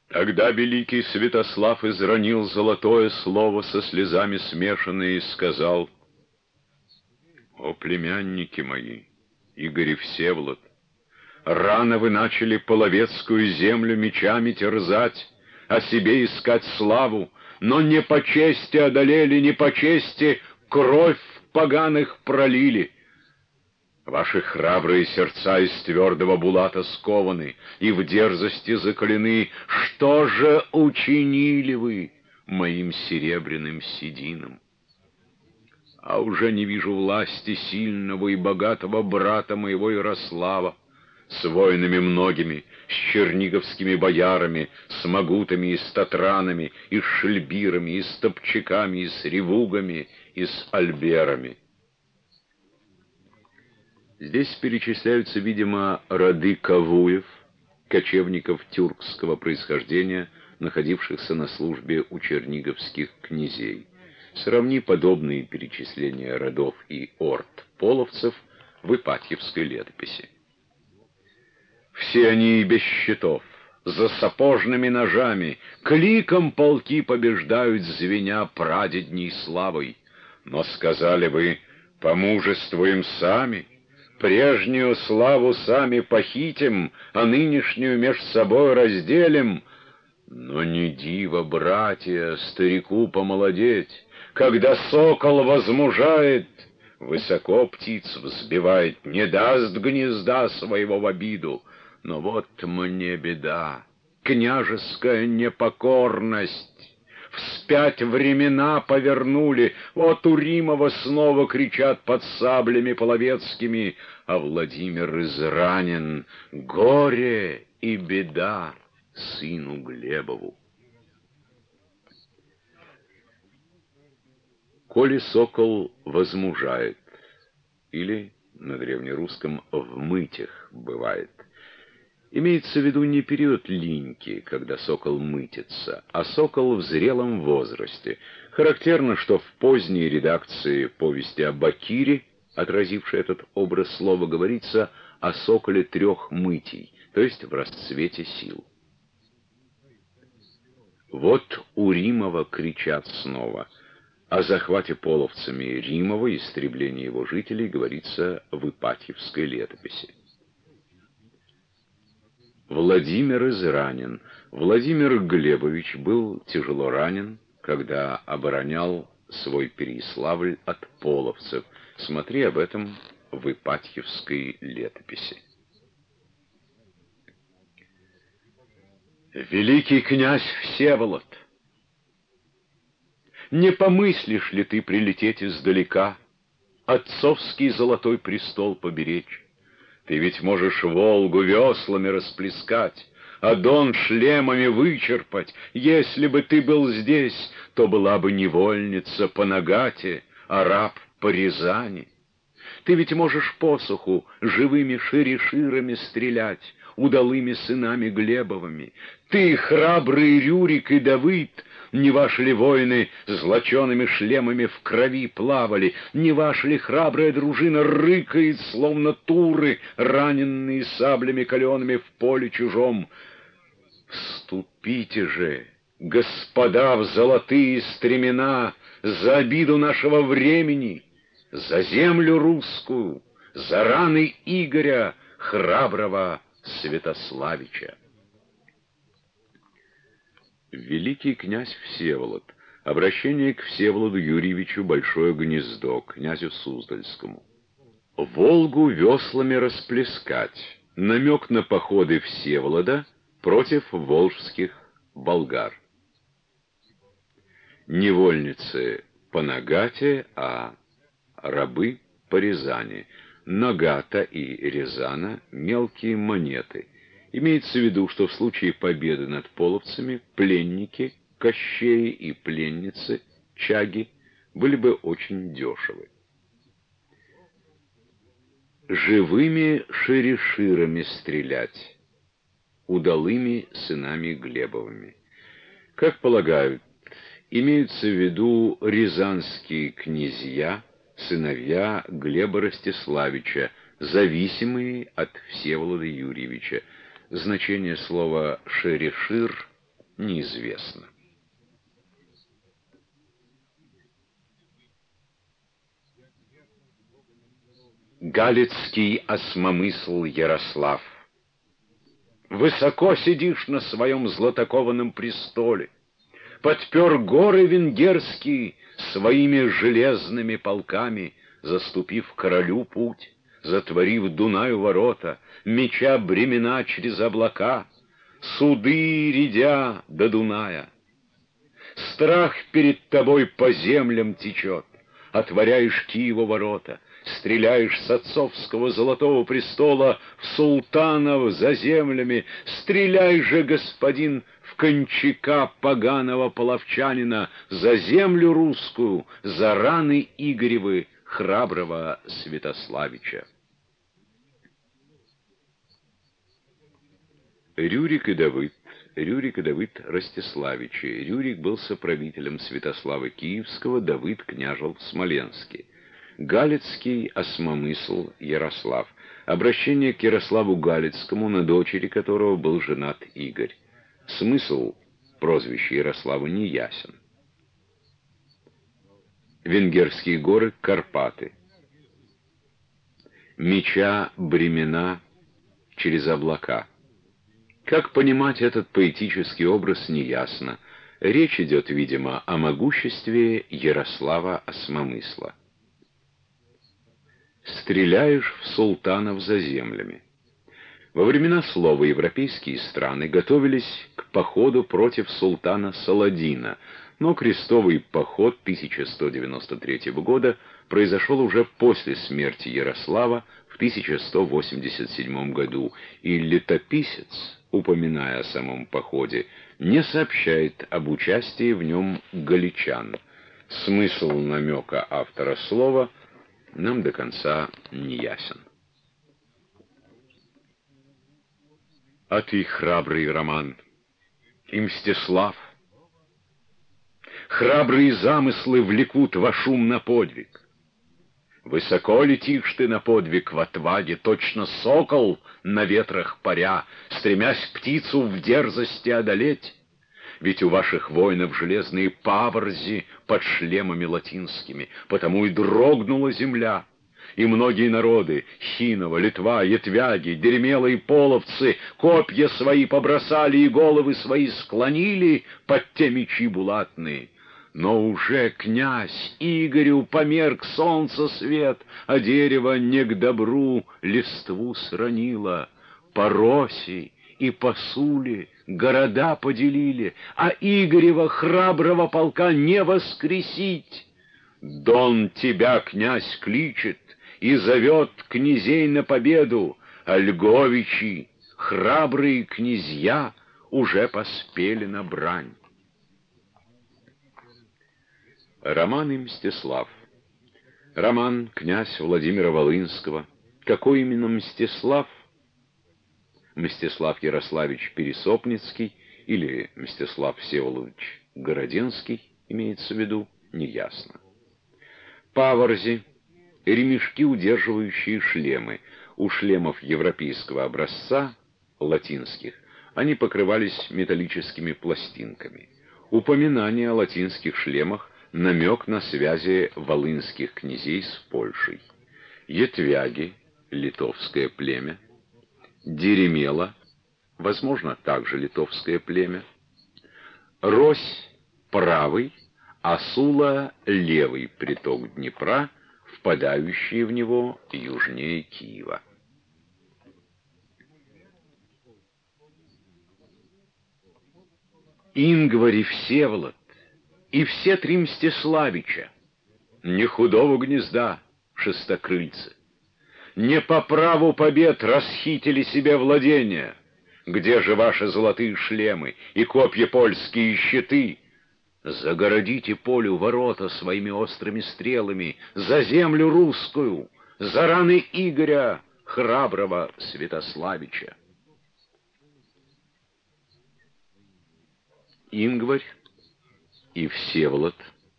Тогда великий Святослав изронил золотое слово со слезами смешанное и сказал: «О, племянники мои, Игорь и Всеволод, рано вы начали половецкую землю мечами терзать, о себе искать славу, но не по чести одолели, не по чести кровь поганых пролили. Ваши храбрые сердца из твердого булата скованы и в дерзости закалены. Что же учинили вы моим серебряным сединам? А уже не вижу власти сильного и богатого брата моего Ярослава, с воинами многими, с черниговскими боярами, с магутами и с татранами, и с шельбирами, и с топчаками, и с ревугами, и с альберами». Здесь перечисляются, видимо, роды Кавуев, кочевников тюркского происхождения, находившихся на службе у черниговских князей. Сравни подобные перечисления родов и орд половцев в Ипатьевской летописи. Все они без щитов, за сапожными ножами, кликом полки побеждают, звеня прадедней славой. Но сказали вы: помужествуем сами, прежнюю славу сами похитим, а нынешнюю меж собой разделим. Но не диво, братья, старику помолодеть, когда сокол возмужает, высоко птиц взбивает, не даст гнезда своего в обиду. Но вот мне беда, княжеская непокорность. Вспять времена повернули, вот у Римова снова кричат под саблями половецкими, а Владимир изранен, горе и беда сыну Глебову. Коли сокол возмужает, или на древнерусском «в мытях» бывает, имеется в виду не период линьки, когда сокол мытится, а сокол в зрелом возрасте. Характерно, что в поздней редакции повести о Бакире, отразившей этот образ слова, говорится о соколе 3 мытий, то есть в расцвете сил. Вот у Римова кричат снова. О захвате половцами Римова и истреблении его жителей говорится в Ипатьевской летописи. Владимир изранен. Владимир Глебович был тяжело ранен, когда оборонял свой Переяславль от половцев. Смотри об этом в Ипатьевской летописи. Великий князь Всеволод, не помыслишь ли ты прилететь издалека, отцовский золотой престол поберечь? Ты ведь можешь Волгу веслами расплескать, а Дон шлемами вычерпать. Если бы ты был здесь, то была бы невольница по Нагате, а раб по Рязани. Ты ведь можешь посуху живыми шире-ширами стрелять, удалыми сынами Глебовыми. Ты, храбрый Рюрик и Давыд, не ваши ли воины злочеными шлемами в крови плавали, не ваша ли храбрая дружина рыкает, словно туры, раненные саблями калеными в поле чужом? Вступите же, господа, в золотые стремена за обиду нашего времени, за землю русскую, за раны Игоря, храброго Святославича. Великий князь Всеволод. Обращение к Всеволоду Юрьевичу Большое Гнездо, князю Суздальскому. Волгу веслами расплескать. Намек на походы Всеволода против волжских болгар. Невольницы по Нагате, а рабы по Рязани. Нагата и Рязана — мелкие монеты. Имеется в виду, что в случае победы над половцами пленники, кощеи и пленницы, чаги, были бы очень дешевы. Живыми шире-ширами стрелять, удалыми сынами Глебовыми. Как полагают, имеются в виду рязанские князья, сыновья Глеба Ростиславича, зависимые от Всеволода Юрьевича. Значение слова «шерешир» неизвестно. Галицкий осмомысл Ярослав. Высоко сидишь на своем златокованном престоле, подпер горы венгерские своими железными полками, заступив королю путь, затворив Дунаю ворота, меча бремена через облака, суды рядя до Дуная. Страх перед тобой по землям течет, отворяешь Киеву ворота, стреляешь с отцовского золотого престола в султанов за землями, стреляй же, господин, в кончака поганого половчанина за землю русскую, за раны Игоревы храброго Святославича. Рюрик и Давыд Ростиславичи. Рюрик был соправителем Святослава Киевского, Давыд княжил в Смоленске. Галицкий осмомысл Ярослав. Обращение к Ярославу Галицкому, на дочери которого был женат Игорь. Смысл прозвища Ярослава не ясен. Венгерские горы, Карпаты. Меча бремена через облака. Как понимать этот поэтический образ, неясно. Речь идет, видимо, о могуществе Ярослава осмомысла. Стреляешь в султанов за землями. Во времена слова европейские страны готовились к походу против султана Саладина, но крестовый поход 1193 года произошел уже после смерти Ярослава в 1187 году, и летописец, упоминая о самом походе, не сообщает об участии в нем галичан. Смысл намека автора слова нам до конца не ясен. А ты, храбрый Роман, и Мстислав, храбрые замыслы влекут во шум на подвиг. Высоко летишь ты на подвиг в отваге, точно сокол на ветрах паря, стремясь птицу в дерзости одолеть. Ведь у ваших воинов железные паворзи под шлемами латинскими, потому и дрогнула земля. И многие народы — Хинова, Литва, Ятвяги, Деремелы и Половцы — копья свои побросали и головы свои склонили под те мечи булатные. Но уже князь Игорю померк солнце свет, а дерево не к добру листву сранило. По Роси и по Суле города поделили, а Игорева храброго полка не воскресить. Дон тебя, князь, кличет и зовет князей на победу, а льговичи, храбрые князья, уже поспели на брань. Роман и Мстислав. Роман, князь Владимира Волынского. Какой именно Мстислав? Мстислав Ярославич Пересопницкий или Мстислав Всеволодович Городенский имеется в виду, неясно. Паворзи — ремешки, удерживающие шлемы. У шлемов европейского образца, латинских, они покрывались металлическими пластинками. Упоминание о латинских шлемах — намек на связи волынских князей с Польшей. Ятвяги — литовское племя. Деремела, возможно, также литовское племя. Рось — правый, а Сула — левый приток Днепра, впадающий в него южнее Киева. Ингварь и Всеволод и все три Мстиславича, не худого гнезда шестокрыльцы, не по праву побед расхитили себе владения. Где же ваши золотые шлемы и копья польские щиты? Загородите полю ворота своими острыми стрелами за землю русскую, за раны Игоря, храброго Святославича. Ингварь и Всеволод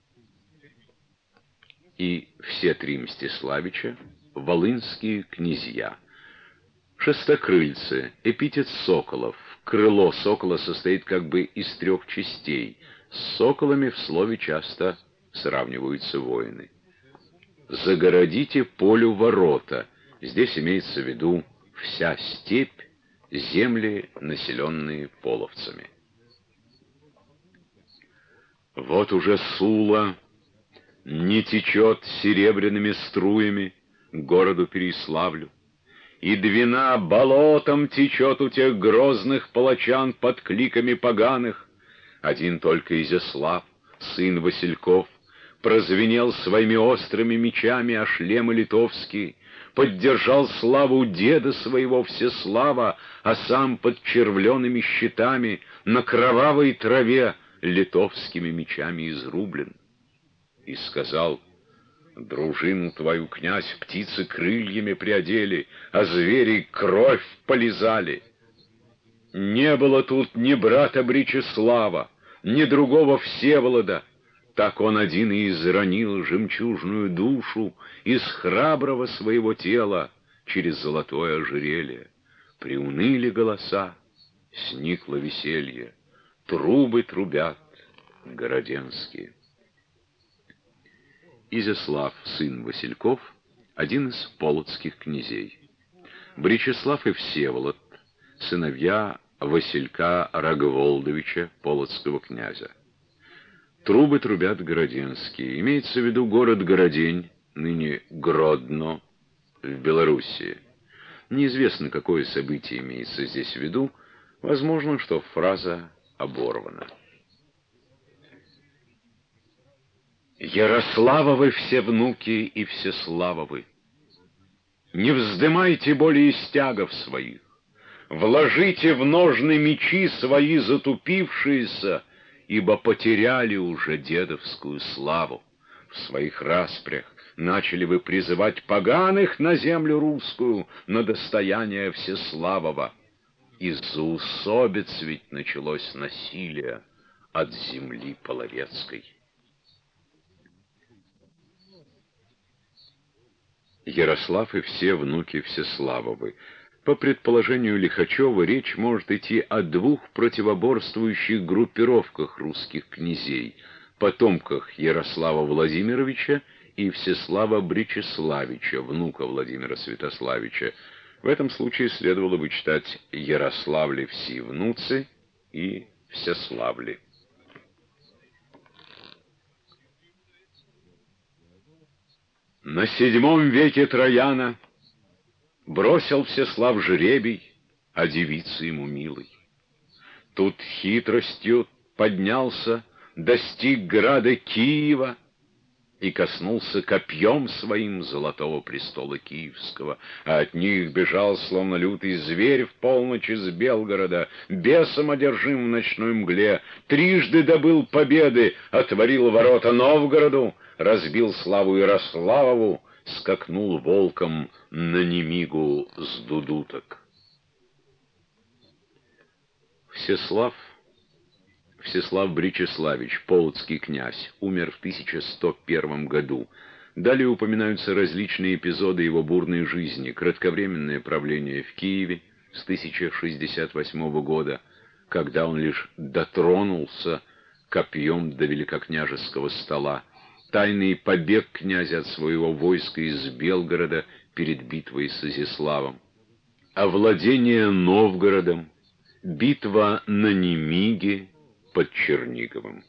и все три Мстиславича — волынские князья. Шестокрыльцы — эпитет соколов, Крыло сокола состоит как бы из трех частей. С соколами в слове часто сравниваются воины. Загородите полю ворота. Здесь имеется в виду вся степь, земли, населенные половцами. Вот уже Сула не течет серебряными струями к городу Переяславлю, и Двина болотом течет у тех грозных палачан под кликами поганых. Один только Изяслав, сын Васильков, прозвенел своими острыми мечами о шлемы литовские, поддержал славу деда своего Всеслава, а сам под червлеными щитами на кровавой траве литовскими мечами изрублен. И сказал: дружину твою, князь, птицы крыльями приодели, а звери кровь полизали. Не было тут ни брата Бречеслава, ни другого Всеволода. Так он один и изранил жемчужную душу из храброго своего тела через золотое ожерелье. Приуныли голоса, сникло веселье, трубы трубят городенские. Изяслав, сын Васильков, один из полоцких князей. Бречеслав и Всеволод, сыновья Василька Рогволдовича, полоцкого князя. Трубы трубят городенские. Имеется в виду город Городень, ныне Гродно, в Белоруссии. Неизвестно, какое событие имеется здесь в виду. Возможно, что фраза оборвана. Ярославовы все внуки и Всеславовы, не вздымайте более стягов своих, вложите в ножны мечи свои затупившиеся, ибо потеряли уже дедовскую славу. В своих распрях начали вы призывать поганых на землю русскую, на достояние Всеславова. Из-за усобиц ведь началось насилие от земли половецкой. Ярослав и все внуки Всеславовы. По предположению Лихачева, речь может идти о двух противоборствующих группировках русских князей, потомках Ярослава Владимировича и Всеслава Бречеславича, внука Владимира Святославича. В этом случае следовало бы читать Ярославли все внуцы и Всеславли. На VII веке Трояна бросил Всеслав жребий о девице ему милой. Тут хитростью поднялся, достиг града Киева и коснулся копьем своим золотого престола киевского, а от них бежал, словно лютый зверь, в полночь из Белгорода, бесом одержим в ночной мгле, трижды добыл победы, отворил ворота Новгороду, разбил славу Ярославову, скакнул волком на Немигу с дудуток. Всеслав Бречеславич, полоцкий князь, умер в 1101 году. Далее упоминаются различные эпизоды его бурной жизни: кратковременное правление в Киеве с 1068 года, когда он лишь дотронулся копьем до великокняжеского стола, тайный побег князя от своего войска из Белгорода перед битвой с Изяславом, овладение Новгородом, битва на Немиге под Черниговым.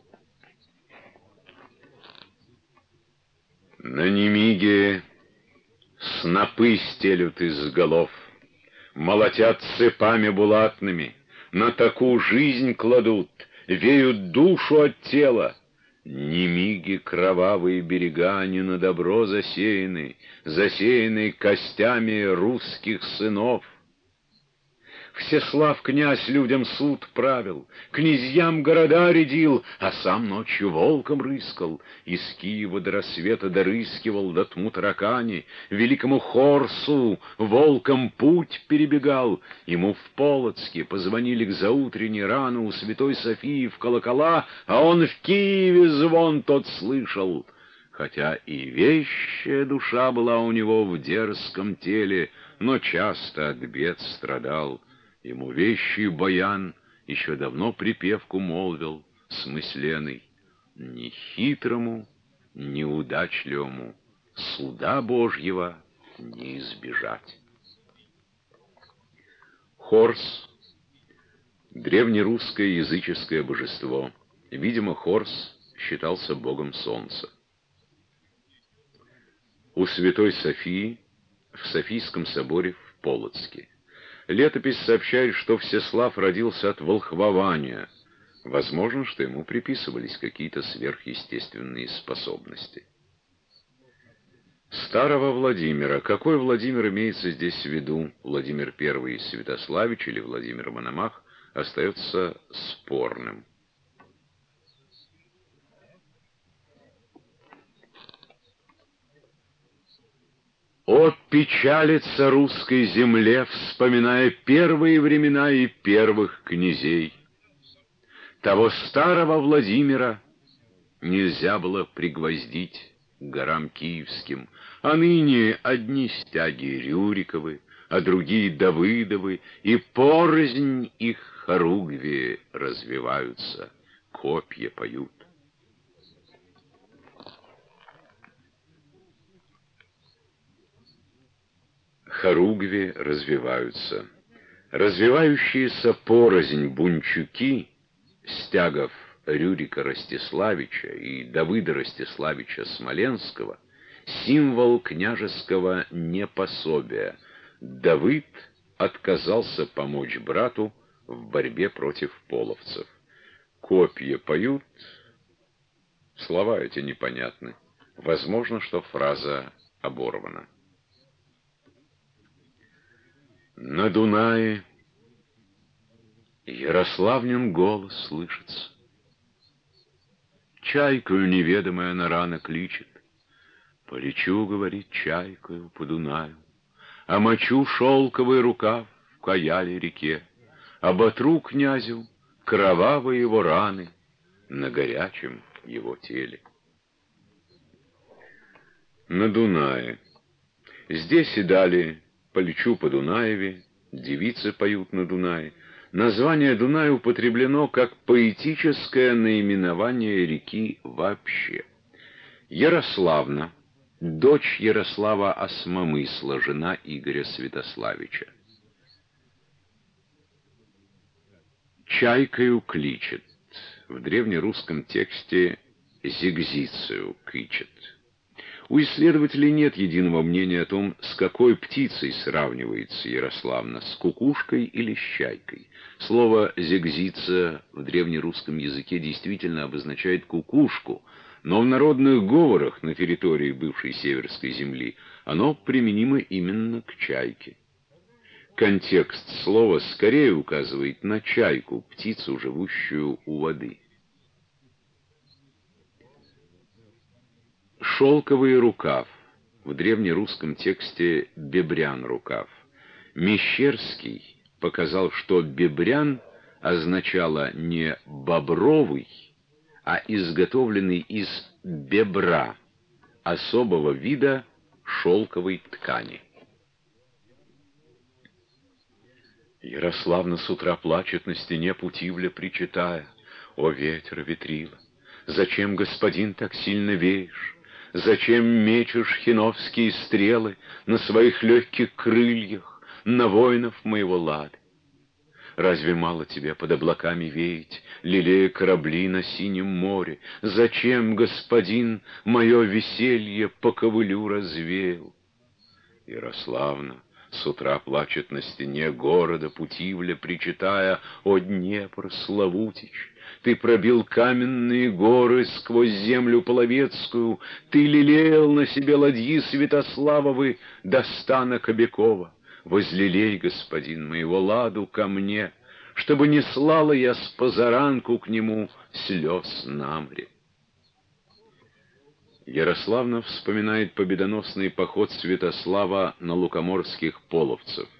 На Немиге снопы стелют из голов, молотят цепами булатными, на таку жизнь кладут, веют душу от тела. Немиги кровавые берега не на добро засеяны, засеяны костями русских сынов. Всеслав князь людям суд правил, князьям города рядил, а сам ночью волком рыскал, из Киева до рассвета дорыскивал до тьму таракани, великому Хорсу волком путь перебегал. Ему в Полоцке позвонили к заутренней рано у Святой Софии в колокола, а он в Киеве звон тот слышал. Хотя и вещая душа была у него в дерзком теле, но часто от бед страдал. Ему вещий баян еще давно припевку молвил смысленный: ни хитрому, ни удачливому суда Божьего не избежать. Хорс — древнерусское языческое божество. Видимо, Хорс считался богом солнца. У святой Софии в Софийском соборе в Полоцке. Летопись сообщает, что Всеслав родился от волхвования. Возможно, что ему приписывались какие-то сверхъестественные способности. Старого Владимира. Какой Владимир имеется здесь в виду? Владимир I Святославич или Владимир Мономах, остается спорным. О, печалится русской земле, вспоминая первые времена и первых князей. Того старого Владимира нельзя было пригвоздить к горам киевским, а ныне одни стяги Рюриковы, а другие Давыдовы, и порознь их хоругви развиваются, копья поют. Хоругви развиваются. Развивающиеся порознь бунчуки стягов Рюрика Ростиславича и Давыда Ростиславича Смоленского — символ княжеского непособия. Давыд отказался помочь брату в борьбе против половцев. Копья поют, слова эти непонятны. Возможно, что фраза оборвана. На Дунае Ярославнин голос слышится. Чайкою неведомая она рано кличет. Полечу, говорит, чайкою по Дунаю, омочу шелковый рукав в Каяле реке, оботру князю кровавые его раны на горячем его теле. На Дунае. Здесь и далее полечу по Дунаеве, девицы поют на Дунае. Название Дунай употреблено как поэтическое наименование реки вообще. Ярославна, дочь Ярослава Осмомысла, жена Игоря Святославича. Чайкою кличет. В древнерусском тексте зигзицию кличет. У исследователей нет единого мнения о том, с какой птицей сравнивается Ярославна, с кукушкой или с чайкой. Слово «зигзица» в древнерусском языке действительно обозначает кукушку, но в народных говорах на территории бывшей Северской земли оно применимо именно к чайке. Контекст слова скорее указывает на чайку, птицу, живущую у воды. Шелковый рукав. В древнерусском тексте «бебрян рукав». Мещерский показал, что «бебрян» означало не «бобровый», а изготовленный из бебра, особого вида шелковой ткани. Ярославна с утра плачет на стене Путивля, причитая: «О, ветер, ветрила, зачем, господин, так сильно веешь? Зачем мечешь хиновские стрелы на своих легких крыльях, на воинов моего лада? Разве мало тебе под облаками веять, лелея корабли на синем море? Зачем, господин, мое веселье по ковылю развеял?» Ярославна с утра плачет на стене города Путивля, причитая: «О, Днепр, Славутич, ты пробил каменные горы сквозь землю половецкую, ты лелеял на себе ладьи Святославовы до стана Кобякова. Возлелей, господин, моего ладу ко мне, чтобы не слала я с позаранку к нему слез на мре». Ярославна вспоминает победоносный поход Святослава на лукоморских половцев.